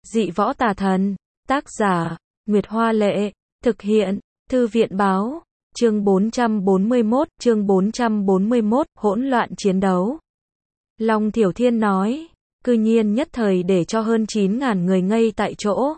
Dị võ tà thần. Tác giả, Nguyệt Hoa Lệ. Thực hiện, Thư viện Báo. Chương 441, hỗn loạn chiến đấu. Long Thiểu Thiên nói, cư nhiên nhất thời để cho hơn 9.000 người ngây tại chỗ.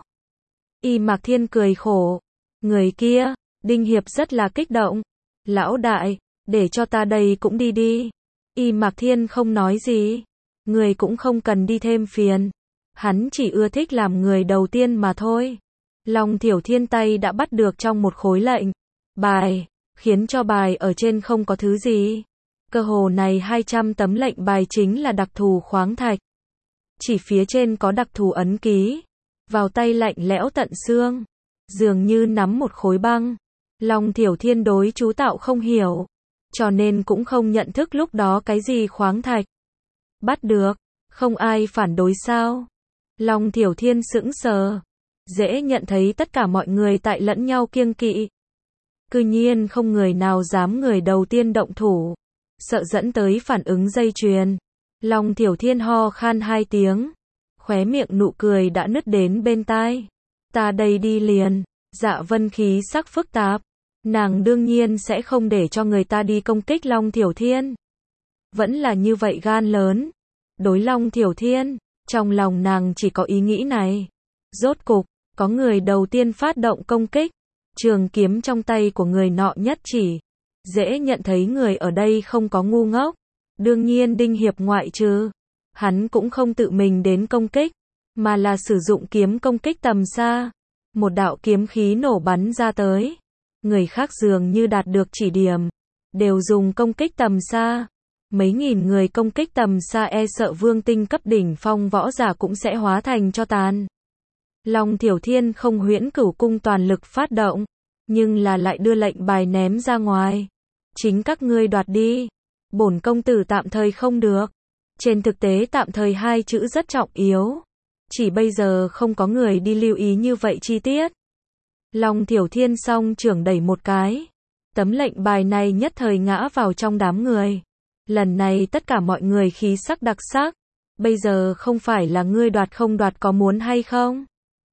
Y Mạc Thiên cười khổ. Người kia, Đinh Hiệp rất là kích động. Lão đại, để cho ta đây cũng đi đi. Y Mạc Thiên không nói gì. Người cũng không cần đi thêm phiền. Hắn chỉ ưa thích làm người đầu tiên mà thôi. Long Thiểu Thiên tay đã bắt được trong một khối lệnh bài, khiến cho bài ở trên không có thứ gì. Cơ hồ này 200 tấm lệnh bài chính là đặc thù khoáng thạch. Chỉ phía trên có đặc thù ấn ký. Vào tay lạnh lẽo tận xương. Dường như nắm một khối băng. Long Thiểu Thiên đối chú tạo không hiểu. Cho nên cũng không nhận thức lúc đó cái gì khoáng thạch. Bắt được. Không ai phản đối sao? Long Thiểu Thiên sững sờ. Dễ nhận thấy tất cả mọi người tại lẫn nhau kiêng kỵ. Cư nhiên không người nào dám người đầu tiên động thủ. Sợ dẫn tới phản ứng dây chuyền. Long Thiểu Thiên ho khan 2 tiếng. Khóe miệng nụ cười đã nứt đến bên tai. Ta đây đi liền. Dạ Vân khí sắc phức tạp. Nàng đương nhiên sẽ không để cho người ta đi công kích Long Thiểu Thiên. Vẫn là như vậy gan lớn. Đối Long Thiểu Thiên, trong lòng nàng chỉ có ý nghĩ này. Rốt cục, có người đầu tiên phát động công kích. Trường kiếm trong tay của người nọ nhất chỉ. Dễ nhận thấy người ở đây không có ngu ngốc. Đương nhiên Đinh Hiệp ngoại trừ. Hắn cũng không tự mình đến công kích, mà là sử dụng kiếm công kích tầm xa. Một đạo kiếm khí nổ bắn ra tới. Người khác dường như đạt được chỉ điểm. Đều dùng công kích tầm xa. Mấy nghìn người công kích tầm xa e sợ vương tinh cấp đỉnh phong võ giả cũng sẽ hóa thành cho tàn. Long Thiểu Thiên không huyễn cửu cung toàn lực phát động, nhưng là lại đưa lệnh bài ném ra ngoài. Chính các ngươi đoạt đi. Bổn công tử tạm thời không được. Trên thực tế tạm thời 2 chữ rất trọng yếu. Chỉ bây giờ không có người đi lưu ý như vậy chi tiết. Long Thiểu Thiên song trưởng đẩy một cái. Tấm lệnh bài này nhất thời ngã vào trong đám người. Lần này tất cả mọi người khí sắc đặc sắc. Bây giờ không phải là ngươi đoạt không đoạt có muốn hay không,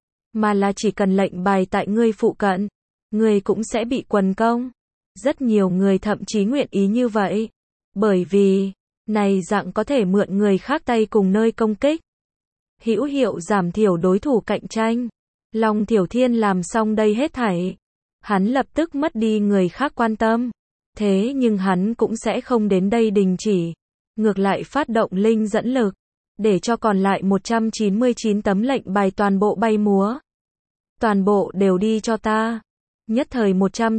mà là chỉ cần lệnh bài tại ngươi phụ cận, ngươi cũng sẽ bị quần công. Rất nhiều người thậm chí nguyện ý như vậy. Bởi vì, này dạng có thể mượn người khác tay cùng nơi công kích. Hữu hiệu giảm thiểu đối thủ cạnh tranh. Long Thiểu Thiên làm xong đây hết thảy. Hắn lập tức mất đi người khác quan tâm. Thế nhưng hắn cũng sẽ không đến đây đình chỉ. Ngược lại phát động linh dẫn lực. Để cho còn lại 199 tấm lệnh bài toàn bộ bay múa. Toàn bộ đều đi cho ta. Nhất thời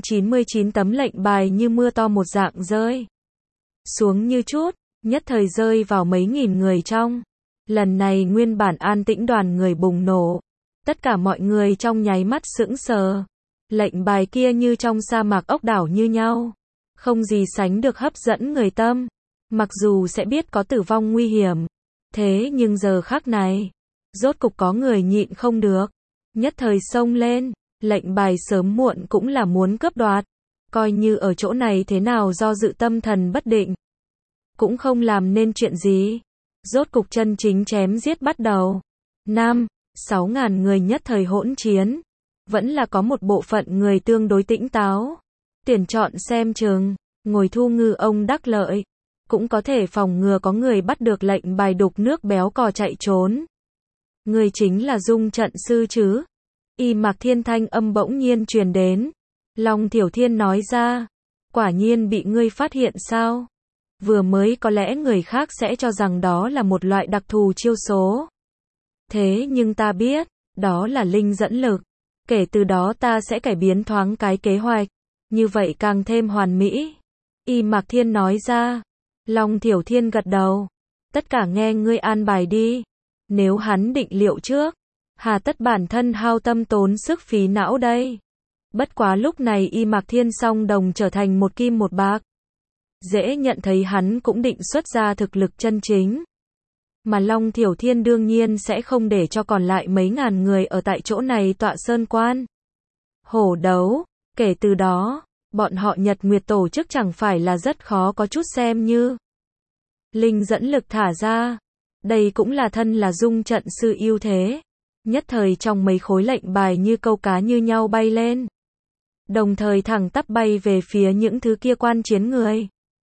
199 tấm lệnh bài như mưa to một dạng rơi xuống như chút. Nhất thời rơi vào mấy nghìn người trong. Lần này nguyên bản an tĩnh đoàn người bùng nổ. Tất cả mọi người trong nháy mắt sững sờ. Lệnh bài kia như trong sa mạc ốc đảo như nhau. Không gì sánh được hấp dẫn người tâm. Mặc dù sẽ biết có tử vong nguy hiểm. Thế nhưng giờ khắc này, rốt cục có người nhịn không được. Nhất thời xông lên. Lệnh bài sớm muộn cũng là muốn cướp đoạt. Coi như ở chỗ này thế nào do dự tâm thần bất định. Cũng không làm nên chuyện gì. Rốt cục chân chính chém giết bắt đầu. 5-6 ngàn người nhất thời hỗn chiến. Vẫn là có một bộ phận người tương đối tĩnh táo. Tuyển chọn xem chừng. Ngồi thu ngư ông đắc lợi. Cũng có thể phòng ngừa có người bắt được lệnh bài đục nước béo cò chạy trốn. Người chính là Dung trận sư chứ? Y Mạc Thiên thanh âm bỗng nhiên truyền đến. Long Thiểu Thiên nói ra. Quả nhiên bị ngươi phát hiện sao? Vừa mới có lẽ người khác sẽ cho rằng đó là một loại đặc thù chiêu số. Thế nhưng ta biết, đó là linh dẫn lực. Kể từ đó ta sẽ cải biến thoáng cái kế hoạch. Như vậy càng thêm hoàn mỹ. Y Mạc Thiên nói ra. Long Thiểu Thiên gật đầu. Tất cả nghe ngươi an bài đi. Nếu hắn định liệu trước, hà tất bản thân hao tâm tốn sức phí não đây. Bất quá lúc này Y Mạc Thiên song đồng trở thành một kim một bạc. Dễ nhận thấy hắn cũng định xuất ra thực lực chân chính. Mà Long Thiểu Thiên đương nhiên sẽ không để cho còn lại mấy ngàn người ở tại chỗ này tọa sơn quan. Hổ đấu, kể từ đó, bọn họ Nhật Nguyệt tổ chức chẳng phải là rất khó có chút xem như. Linh dẫn lực thả ra. Đây cũng là thân là Dung trận sư ưu thế. Nhất thời trong mấy khối lệnh bài như câu cá như nhau bay lên. Đồng thời thẳng tắp bay về phía những thứ kia quan chiến người.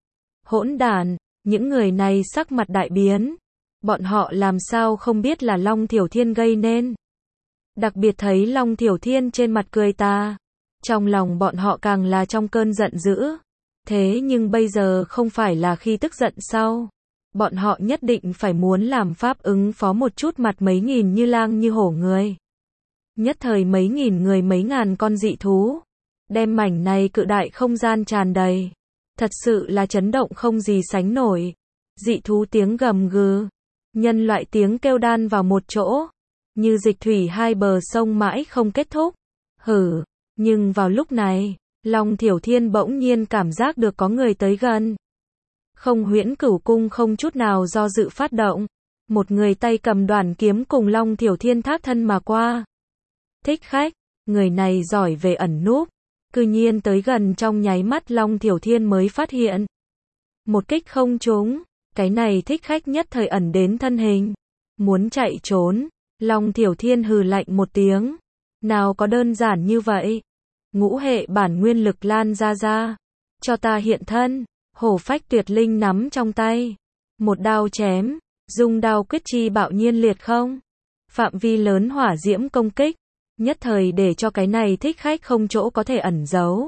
Hỗn đản, những người này sắc mặt đại biến. Bọn họ làm sao không biết là Long Thiểu Thiên gây nên. Đặc biệt thấy Long Thiểu Thiên trên mặt cười ta. Trong lòng bọn họ càng là trong cơn giận dữ. Thế nhưng bây giờ không phải là khi tức giận sau. Bọn họ nhất định phải muốn làm pháp ứng phó một chút mặt mấy nghìn như lang như hổ người. Nhất thời mấy nghìn người mấy ngàn con dị thú. Đem mảnh này cự đại không gian tràn đầy. Thật sự là chấn động không gì sánh nổi. Dị thú tiếng gầm gừ. Nhân loại tiếng kêu đan vào một chỗ. Như dịch thủy hai bờ sông mãi không kết thúc. Hử. Nhưng vào lúc này, Long Thiểu Thiên bỗng nhiên cảm giác được có người tới gần. Không Huyễn Cửu Cung không chút nào do dự phát động. Một người tay cầm đoản kiếm cùng Long Thiểu Thiên thác thân mà qua. Thích khách, người này giỏi về ẩn núp. Cư nhiên tới gần trong nháy mắt Long Thiểu Thiên mới phát hiện. Một kích không trúng, cái này thích khách nhất thời ẩn đến thân hình. Muốn chạy trốn, Long Thiểu Thiên hừ lạnh một tiếng. Nào có đơn giản như vậy. Ngũ hệ bản nguyên lực lan ra. Cho ta hiện thân. Hổ phách tuyệt linh nắm trong tay. Một đao chém. Dung đao quyết chi bạo nhiên liệt không. Phạm vi lớn hỏa diễm công kích. Nhất thời để cho cái này thích khách không chỗ có thể ẩn giấu.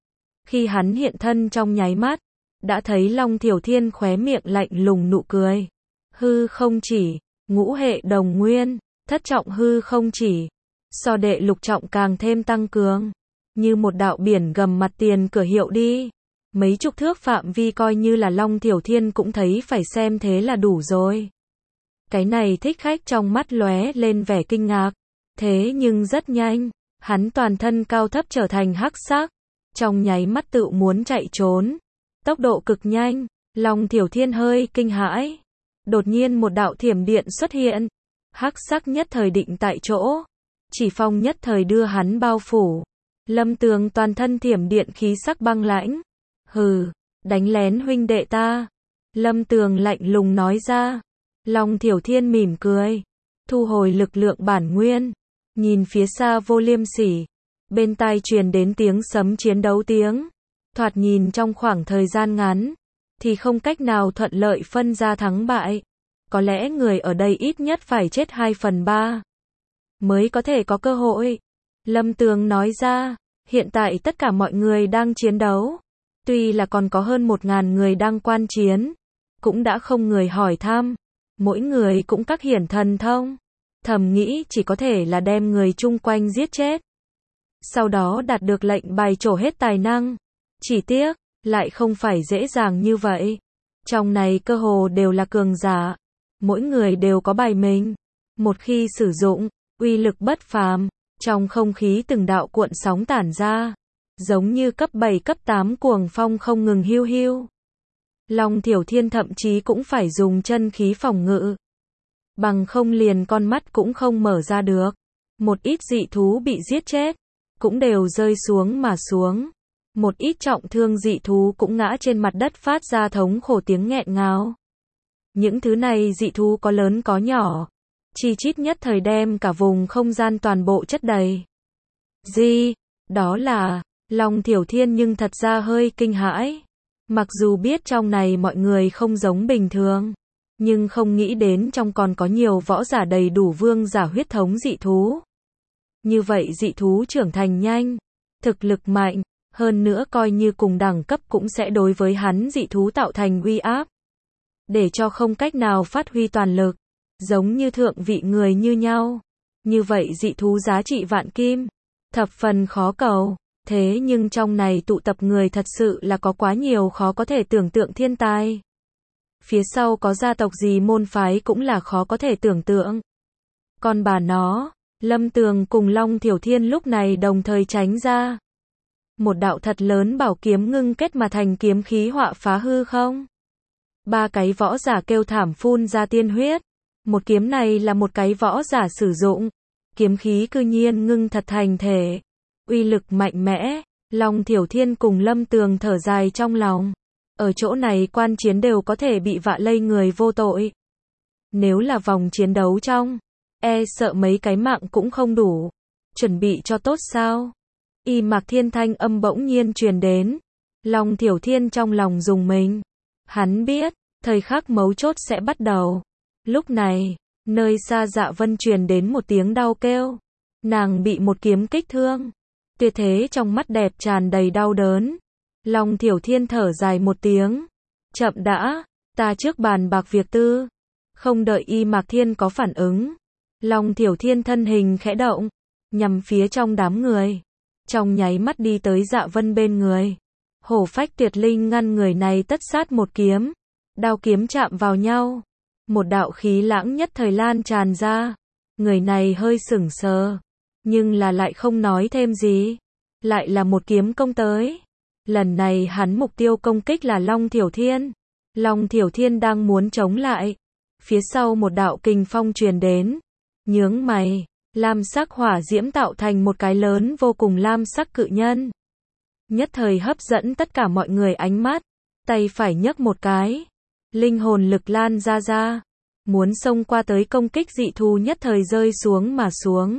Khi hắn hiện thân trong nháy mắt. Đã thấy Long Thiểu Thiên khóe miệng lạnh lùng nụ cười. Hư không chỉ. Ngũ hệ đồng nguyên. Thất trọng hư không chỉ. So đệ lục trọng càng thêm tăng cường. Như một đạo biển gầm mặt tiền cửa hiệu đi. Mấy chục thước phạm vi coi như là Long Thiểu Thiên cũng thấy phải xem thế là đủ rồi. Cái này thích khách trong mắt lóe lên vẻ kinh ngạc. Thế nhưng rất nhanh, hắn toàn thân cao thấp trở thành hắc sắc. Trong nháy mắt tự muốn chạy trốn. Tốc độ cực nhanh, Long Thiểu Thiên hơi kinh hãi. Đột nhiên một đạo thiểm điện xuất hiện. Hắc sắc nhất thời định tại chỗ. Chỉ phong nhất thời đưa hắn bao phủ. Lâm Tường toàn thân thiểm điện khí sắc băng lãnh. Hừ, đánh lén huynh đệ ta. Lâm Tường lạnh lùng nói ra. Long Thiểu Thiên mỉm cười. Thu hồi lực lượng bản nguyên. Nhìn phía xa Vô Liêm Sỉ. Bên tai truyền đến tiếng sấm chiến đấu tiếng. Thoạt nhìn trong khoảng thời gian ngắn. Thì không cách nào thuận lợi phân ra thắng bại. Có lẽ người ở đây ít nhất phải chết 2/3. Mới có thể có cơ hội. Lâm Tường nói ra. Hiện tại tất cả mọi người đang chiến đấu. Tuy là còn có hơn 1000 người đang quan chiến. Cũng đã không người hỏi thăm. Mỗi người cũng các hiển thần thông. Thầm nghĩ chỉ có thể là đem người chung quanh giết chết. Sau đó đạt được lệnh bài trổ hết tài năng. Chỉ tiếc, lại không phải dễ dàng như vậy. Trong này cơ hồ đều là cường giả. Mỗi người đều có bài mình. Một khi sử dụng, uy lực bất phàm. Trong không khí từng đạo cuộn sóng tản ra. Giống như cấp 7 cấp 8 cuồng phong không ngừng hiu hiu. Long Thiểu Thiên thậm chí cũng phải dùng chân khí phòng ngự. Bằng không liền con mắt cũng không mở ra được. Một ít dị thú bị giết chết. Cũng đều rơi xuống mà xuống. Một ít trọng thương dị thú cũng ngã trên mặt đất phát ra thống khổ tiếng nghẹn ngào. Những thứ này dị thú có lớn có nhỏ. Chi chít nhất thời đem cả vùng không gian toàn bộ chất đầy. Gì? Đó là Long Thiểu Thiên nhưng thật ra hơi kinh hãi. Mặc dù biết trong này mọi người không giống bình thường. Nhưng không nghĩ đến trong còn có nhiều võ giả đầy đủ vương giả huyết thống dị thú. Như vậy dị thú trưởng thành nhanh. Thực lực mạnh. Hơn nữa coi như cùng đẳng cấp cũng sẽ đối với hắn dị thú tạo thành uy áp. Để cho không cách nào phát huy toàn lực. Giống như thượng vị người như nhau. Như vậy dị thú giá trị vạn kim. Thập phần khó cầu. Thế nhưng trong này tụ tập người thật sự là có quá nhiều khó có thể tưởng tượng thiên tai. Phía sau có gia tộc gì môn phái cũng là khó có thể tưởng tượng. Còn bà nó, Lâm Tường cùng Long Thiểu Thiên lúc này đồng thời tránh ra. Một đạo thật lớn bảo kiếm ngưng kết mà thành kiếm khí họa phá hư không. 3 cái võ giả kêu thảm phun ra tiên huyết. Một kiếm này là một cái võ giả sử dụng. Kiếm khí cư nhiên ngưng thật thành thể. Uy lực mạnh mẽ. Long Thiểu Thiên cùng Lâm Tường thở dài trong lòng. Ở chỗ này quan chiến đều có thể bị vạ lây người vô tội. Nếu là vòng chiến đấu trong sợ mấy cái mạng cũng không đủ. Chuẩn bị cho tốt sao? Y Mạc Thiên thanh âm bỗng nhiên truyền đến. Long Thiểu Thiên trong lòng rùng mình. Hắn biết, thời khắc mấu chốt sẽ bắt đầu. Lúc này, nơi xa Dạ Vân truyền đến một tiếng đau kêu. Nàng bị một kiếm kích thương. Tuyệt thế trong mắt đẹp tràn đầy đau đớn. Long Thiểu Thiên thở dài một tiếng. Chậm đã, ta trước bàn bạc việc tư. Không đợi Y Mạc Thiên có phản ứng. Long Thiểu Thiên thân hình khẽ động, nhằm phía trong đám người. Trong nháy mắt đi tới Dạ Vân bên người. Hổ phách tuyệt linh ngăn người này tất sát một kiếm. Đao kiếm chạm vào nhau. Một đạo khí lãng nhất thời lan tràn ra. Người này hơi sững sờ, nhưng là lại không nói thêm gì. Lại là một kiếm công tới. Lần này hắn mục tiêu công kích là Long Thiểu Thiên. Long Thiểu Thiên đang muốn chống lại. Phía sau một đạo kình phong truyền đến. Nhướng mày, lam sắc hỏa diễm tạo thành một cái lớn vô cùng lam sắc cự nhân. Nhất thời hấp dẫn tất cả mọi người ánh mắt. Tay phải nhấc một cái. Linh hồn lực lan ra. Muốn xông qua tới công kích dị thú nhất thời rơi xuống mà xuống.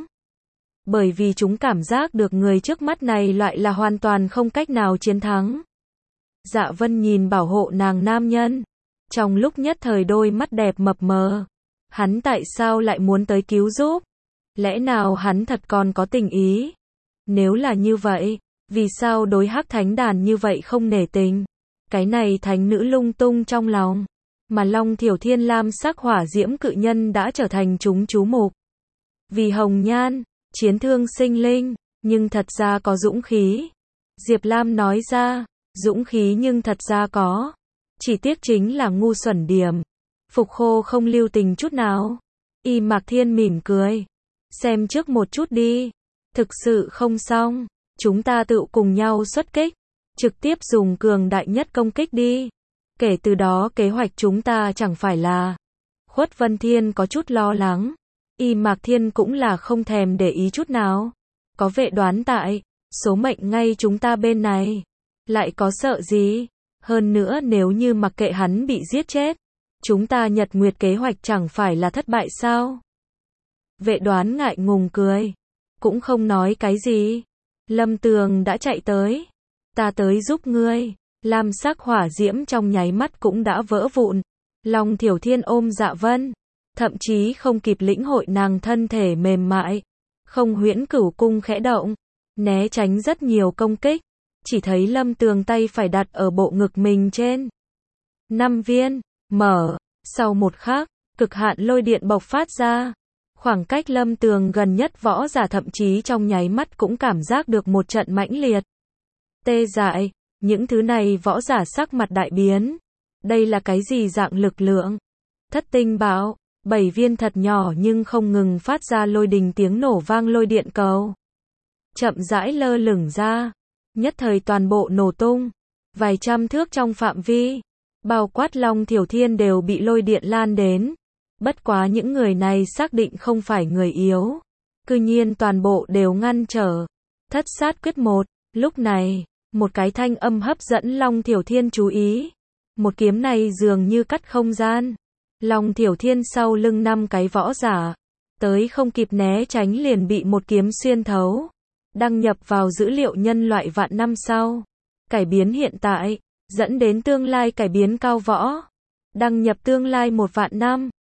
Bởi vì chúng cảm giác được người trước mắt này lại là hoàn toàn không cách nào chiến thắng. Dạ Vân nhìn bảo hộ nàng nam nhân. Trong lúc nhất thời đôi mắt đẹp mập mờ. Hắn tại sao lại muốn tới cứu giúp? Lẽ nào hắn thật còn có tình ý? Nếu là như vậy, vì sao đối Hắc Thánh Đàn như vậy không nể tình? Cái này thánh nữ lung tung trong lòng. Mà Long Thiểu Thiên lam sắc hỏa diễm cự nhân đã trở thành chúng chú mục. Vì hồng nhan, chiến thương sinh linh, nhưng thật ra có dũng khí. Diệp Lam nói ra, dũng khí nhưng thật ra có. Chỉ tiếc chính là ngu xuẩn điểm. Phục Khô không lưu tình chút nào. Y Mạc Thiên mỉm cười. Xem trước một chút đi. Thực sự không xong. Chúng ta tự cùng nhau xuất kích. Trực tiếp dùng cường đại nhất công kích đi. Kể từ đó kế hoạch chúng ta chẳng phải là. Khuất Vân Thiên có chút lo lắng. Y Mạc Thiên cũng là không thèm để ý chút nào. Có vệ đoán tại. Số mệnh ngay chúng ta bên này. Lại có sợ gì? Hơn nữa nếu như mặc kệ hắn bị giết chết. Chúng ta Nhật Nguyệt kế hoạch chẳng phải là thất bại sao? Vệ đoán ngại ngùng cười. Cũng không nói cái gì. Lâm Tường đã chạy tới. Ta tới giúp ngươi. Lam sắc hỏa diễm trong nháy mắt cũng đã vỡ vụn. Long Thiểu Thiên ôm Dạ Vân. Thậm chí không kịp lĩnh hội nàng thân thể mềm mại. Không huyễn cửu cung khẽ động. Né tránh rất nhiều công kích. Chỉ thấy Lâm Tường tay phải đặt ở bộ ngực mình trên. 5 viên. Mở. Sau một khắc, cực hạn lôi điện bộc phát ra. Khoảng cách Lâm Tường gần nhất võ giả thậm chí trong nháy mắt cũng cảm giác được một trận mãnh liệt. Tê dại. Những thứ này võ giả sắc mặt đại biến. Đây là cái gì dạng lực lượng? Thất tinh bảo. 7 viên thật nhỏ nhưng không ngừng phát ra lôi đình tiếng nổ vang lôi điện cầu. Chậm rãi lơ lửng ra. Nhất thời toàn bộ nổ tung. Vài trăm thước trong phạm vi. Bao quát Long Thiểu Thiên đều bị lôi điện lan đến. Bất quá những người này xác định không phải người yếu. Cư nhiên toàn bộ đều ngăn trở. Thất sát quyết 1. Lúc này, một cái thanh âm hấp dẫn Long Thiểu Thiên chú ý. Một kiếm này dường như cắt không gian. Long Thiểu Thiên sau lưng 5 cái võ giả. Tới không kịp né tránh liền bị một kiếm xuyên thấu. Đăng nhập vào dữ liệu nhân loại vạn năm sau. Cải biến hiện tại. Dẫn đến tương lai cải biến cao võ. Đăng nhập tương lai 1 vạn năm.